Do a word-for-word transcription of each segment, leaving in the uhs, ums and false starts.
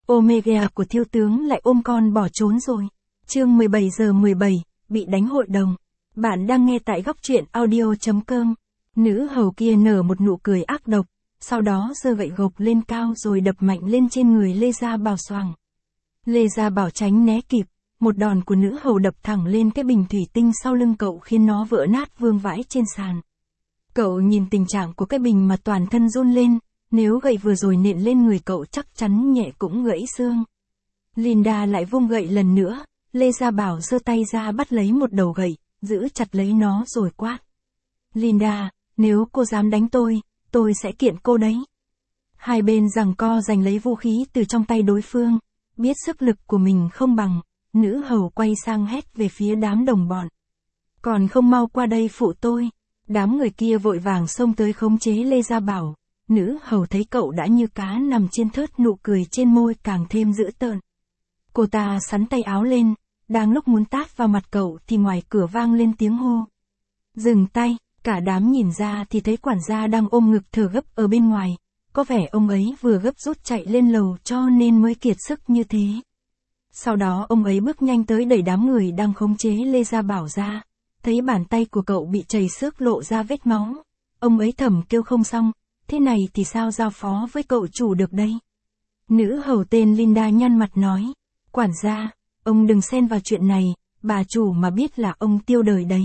Omega của thiếu tướng lại ôm con bỏ trốn rồi. Chương mười bảy giờ mười bảy, bị đánh hội đồng. Bạn đang nghe tại góc truyện audio chấm com. Nữ hầu kia nở một nụ cười ác độc, sau đó giơ gậy gộc lên cao rồi đập mạnh lên trên người Lê Gia Bảo xoàng. Lê Gia Bảo tránh né kịp, một đòn của nữ hầu đập thẳng lên cái bình thủy tinh sau lưng cậu khiến nó vỡ nát vương vãi trên sàn. Cậu nhìn tình trạng của cái bình mà toàn thân run lên, nếu gậy vừa rồi nện lên người cậu chắc chắn nhẹ cũng gãy xương. Linda lại vung gậy lần nữa, Lê Gia Bảo giơ tay ra bắt lấy một đầu gậy, giữ chặt lấy nó rồi quát. Linda, nếu cô dám đánh tôi, tôi sẽ kiện cô đấy. Hai bên giằng co giành lấy vũ khí từ trong tay đối phương, biết sức lực của mình không bằng, nữ hầu quay sang hét về phía đám đồng bọn. Còn không mau qua đây phụ tôi. Đám người kia vội vàng xông tới khống chế Lê Gia Bảo. Nữ hầu thấy cậu đã như cá nằm trên thớt, nụ cười trên môi càng thêm dữ tợn. Cô ta sắn tay áo lên, đang lúc muốn tát vào mặt cậu thì ngoài cửa vang lên tiếng hô. Dừng tay, cả đám nhìn ra thì thấy quản gia đang ôm ngực thở gấp ở bên ngoài. Có vẻ ông ấy vừa gấp rút chạy lên lầu cho nên mới kiệt sức như thế. Sau đó ông ấy bước nhanh tới đẩy đám người đang khống chế Lê Gia Bảo ra. Thấy bàn tay của cậu bị chảy xước lộ ra vết máu. Ông ấy thầm kêu không xong, thế này thì sao giao phó với cậu chủ được đây? Nữ hầu tên Linda nhăn mặt nói, quản gia, ông đừng xen vào chuyện này, bà chủ mà biết là ông tiêu đời đấy.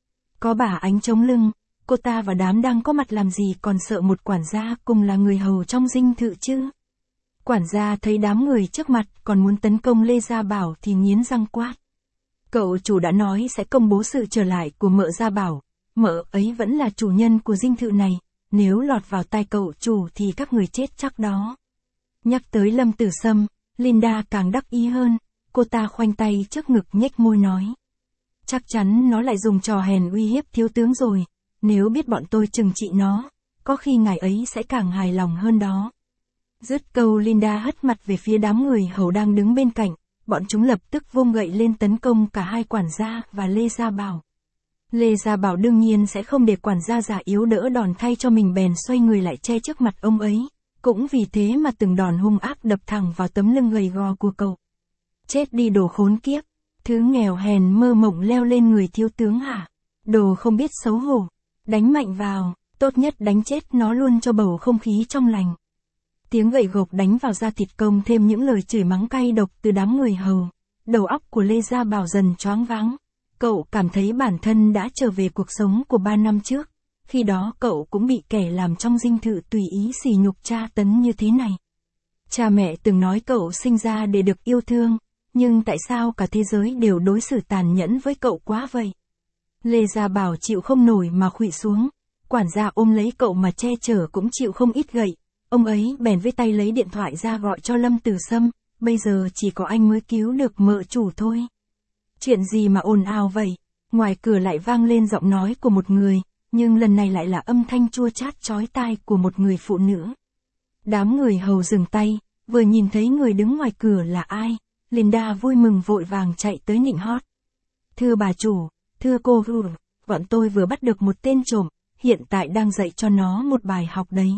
Có bà Ánh chống lưng, cô ta và đám đang có mặt làm gì còn sợ một quản gia cùng là người hầu trong dinh thự chứ? Quản gia thấy đám người trước mặt còn muốn tấn công Lê Gia Bảo thì nghiến răng quát. Cậu chủ đã nói sẽ công bố sự trở lại của mợ Gia Bảo, mợ ấy vẫn là chủ nhân của dinh thự này, nếu lọt vào tay cậu chủ thì các người chết chắc đó. Nhắc tới Lâm Tử Sâm, Linda càng đắc ý hơn, cô ta khoanh tay trước ngực nhếch môi nói. Chắc chắn nó lại dùng trò hèn uy hiếp thiếu tướng rồi, nếu biết bọn tôi trừng trị nó, có khi ngài ấy sẽ càng hài lòng hơn đó. Dứt câu Linda hất mặt về phía đám người hầu đang đứng bên cạnh. Bọn chúng lập tức vung gậy lên tấn công cả hai quản gia và Lê Gia Bảo. Lê Gia Bảo đương nhiên sẽ không để quản gia già yếu đỡ đòn thay cho mình, bèn xoay người lại che trước mặt ông ấy. Cũng vì thế mà từng đòn hung ác đập thẳng vào tấm lưng gầy gò của cậu. Chết đi đồ khốn kiếp, thứ nghèo hèn mơ mộng leo lên người thiếu tướng hả? Đồ không biết xấu hổ, đánh mạnh vào, tốt nhất đánh chết nó luôn cho bầu không khí trong lành. Tiếng gậy gộc đánh vào da thịt công thêm những lời chửi mắng cay độc từ đám người hầu. Đầu óc của Lê Gia Bảo dần choáng váng. Cậu cảm thấy bản thân đã trở về cuộc sống của ba năm trước. Khi đó cậu cũng bị kẻ làm trong dinh thự tùy ý sỉ nhục tra tấn như thế này. Cha mẹ từng nói cậu sinh ra để được yêu thương, nhưng tại sao cả thế giới đều đối xử tàn nhẫn với cậu quá vậy? Lê Gia Bảo chịu không nổi mà khuỵu xuống. Quản gia ôm lấy cậu mà che chở cũng chịu không ít gậy. Ông ấy bèn với tay lấy điện thoại ra gọi cho Lâm Tử Sâm, bây giờ chỉ có anh mới cứu được mợ chủ thôi. Chuyện gì mà ồn ào vậy? Ngoài cửa lại vang lên giọng nói của một người, nhưng lần này lại là âm thanh chua chát chói tai của một người phụ nữ. Đám người hầu dừng tay, vừa nhìn thấy người đứng ngoài cửa là ai, Linda vui mừng vội vàng chạy tới nịnh hót. Thưa bà chủ, thưa cô Ru, bọn tôi vừa bắt được một tên trộm, hiện tại đang dạy cho nó một bài học đấy.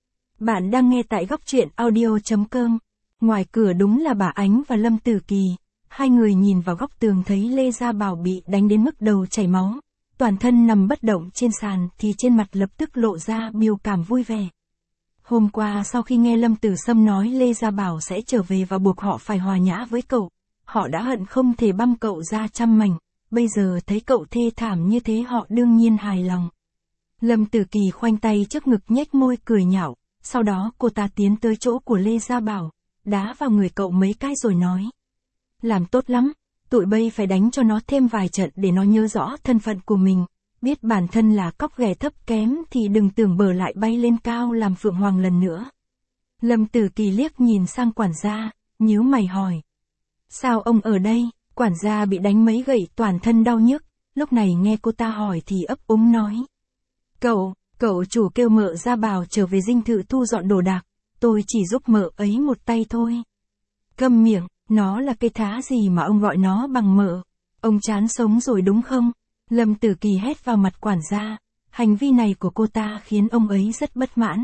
Bạn đang nghe tại góc truyện audio chấm com. Ngoài cửa đúng là bà Ánh và Lâm Tử Kỳ. Hai người nhìn vào góc tường thấy Lê Gia Bảo bị đánh đến mức đầu chảy máu. Toàn thân nằm bất động trên sàn thì trên mặt lập tức lộ ra biểu cảm vui vẻ. Hôm qua sau khi nghe Lâm Tử Sâm nói Lê Gia Bảo sẽ trở về và buộc họ phải hòa nhã với cậu, họ đã hận không thể băm cậu ra trăm mảnh. Bây giờ thấy cậu thê thảm như thế họ đương nhiên hài lòng. Lâm Tử Kỳ khoanh tay trước ngực nhếch môi cười nhạo. Sau đó cô ta tiến tới chỗ của Lê Gia Bảo, đá vào người cậu mấy cái rồi nói. Làm tốt lắm, tụi bây phải đánh cho nó thêm vài trận để nó nhớ rõ thân phận của mình, biết bản thân là cóc ghẻ thấp kém thì đừng tưởng bờ lại bay lên cao làm phượng hoàng lần nữa. Lâm Tử Kỳ liếc nhìn sang quản gia, nhíu mày hỏi. Sao ông ở đây? Quản gia bị đánh mấy gậy toàn thân đau nhức, lúc này nghe cô ta hỏi thì ấp úng nói. Cậu... Cậu chủ kêu mợ Gia Bảo trở về dinh thự thu dọn đồ đạc, tôi chỉ giúp mợ ấy một tay thôi. Câm miệng, nó là cái thá gì mà ông gọi nó bằng mợ? Ông chán sống rồi đúng không? Lâm Tử Kỳ hét vào mặt quản gia, hành vi này của cô ta khiến ông ấy rất bất mãn.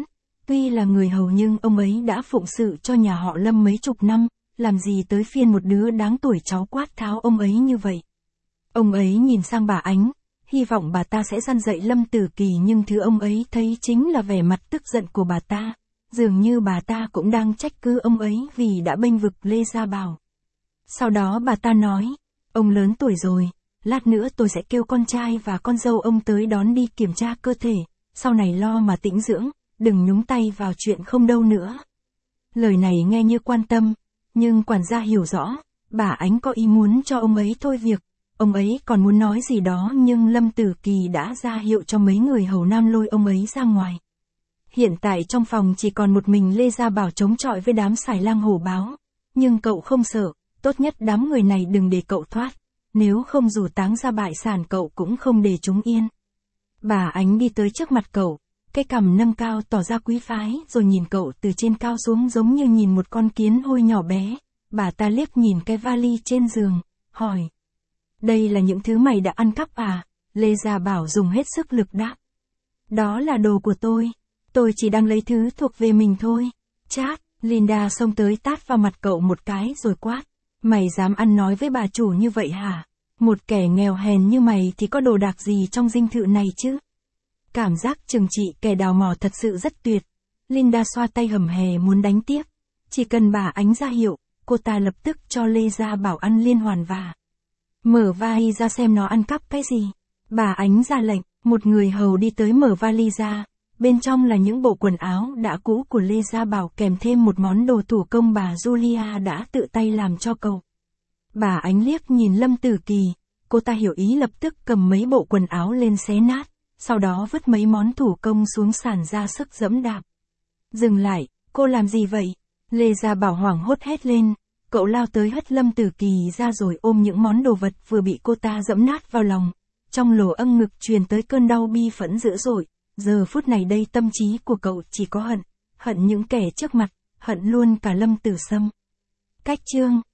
Tuy là người hầu nhưng ông ấy đã phụng sự cho nhà họ Lâm mấy chục năm, làm gì tới phiên một đứa đáng tuổi cháu quát tháo ông ấy như vậy. Ông ấy nhìn sang bà Ánh, hy vọng bà ta sẽ răn dạy Lâm Tử Kỳ, nhưng thứ ông ấy thấy chính là vẻ mặt tức giận của bà ta. Dường như bà ta cũng đang trách cứ ông ấy vì đã bênh vực Lê Gia Bảo. Sau đó bà ta nói, ông lớn tuổi rồi, lát nữa tôi sẽ kêu con trai và con dâu ông tới đón đi kiểm tra cơ thể, sau này lo mà tĩnh dưỡng, đừng nhúng tay vào chuyện không đâu nữa. Lời này nghe như quan tâm, nhưng quản gia hiểu rõ, bà Ánh có ý muốn cho ông ấy thôi việc. Ông ấy còn muốn nói gì đó nhưng Lâm Tử Kỳ đã ra hiệu cho mấy người hầu nam lôi ông ấy ra ngoài. Hiện tại trong phòng chỉ còn một mình Lê Gia Bảo chống chọi với đám xài lang hổ báo. Nhưng cậu không sợ, tốt nhất đám người này đừng để cậu thoát. Nếu không dù táng ra bại sản cậu cũng không để chúng yên. Bà Ánh đi tới trước mặt cậu, cái cằm nâng cao tỏ ra quý phái rồi nhìn cậu từ trên cao xuống giống như nhìn một con kiến hôi nhỏ bé. Bà ta liếc nhìn cái vali trên giường, hỏi. Đây là những thứ mày đã ăn cắp à? Lê Gia Bảo dùng hết sức lực đáp. Đó là đồ của tôi. Tôi chỉ đang lấy thứ thuộc về mình thôi. Chát, Linda xông tới tát vào mặt cậu một cái rồi quát. Mày dám ăn nói với bà chủ như vậy hả? Một kẻ nghèo hèn như mày thì có đồ đạc gì trong dinh thự này chứ? Cảm giác trừng trị kẻ đào mỏ thật sự rất tuyệt. Linda xoa tay hầm hè muốn đánh tiếp. Chỉ cần bà Ánh ra hiệu, cô ta lập tức cho Lê Gia Bảo ăn liên hoàn và mở vali ra xem nó ăn cắp cái gì. Bà Ánh ra lệnh, một người hầu đi tới mở vali ra. Bên trong là những bộ quần áo đã cũ của Lê Gia Bảo kèm thêm một món đồ thủ công bà Julia đã tự tay làm cho cậu. Bà Ánh liếc nhìn Lâm Tử Kỳ, cô ta hiểu ý lập tức cầm mấy bộ quần áo lên xé nát, sau đó vứt mấy món thủ công xuống sàn ra sức dẫm đạp. Dừng lại, cô làm gì vậy? Lê Gia Bảo hoảng hốt hét lên, cậu lao tới hất Lâm Tử Kỳ ra rồi ôm những món đồ vật vừa bị cô ta dẫm nát vào lòng. Trong lỗ âm ngực truyền tới cơn đau bi phẫn dữ dội. Giờ phút này đây tâm trí của cậu chỉ có hận, hận những kẻ trước mặt, hận luôn cả Lâm Tử Sâm. Cách chương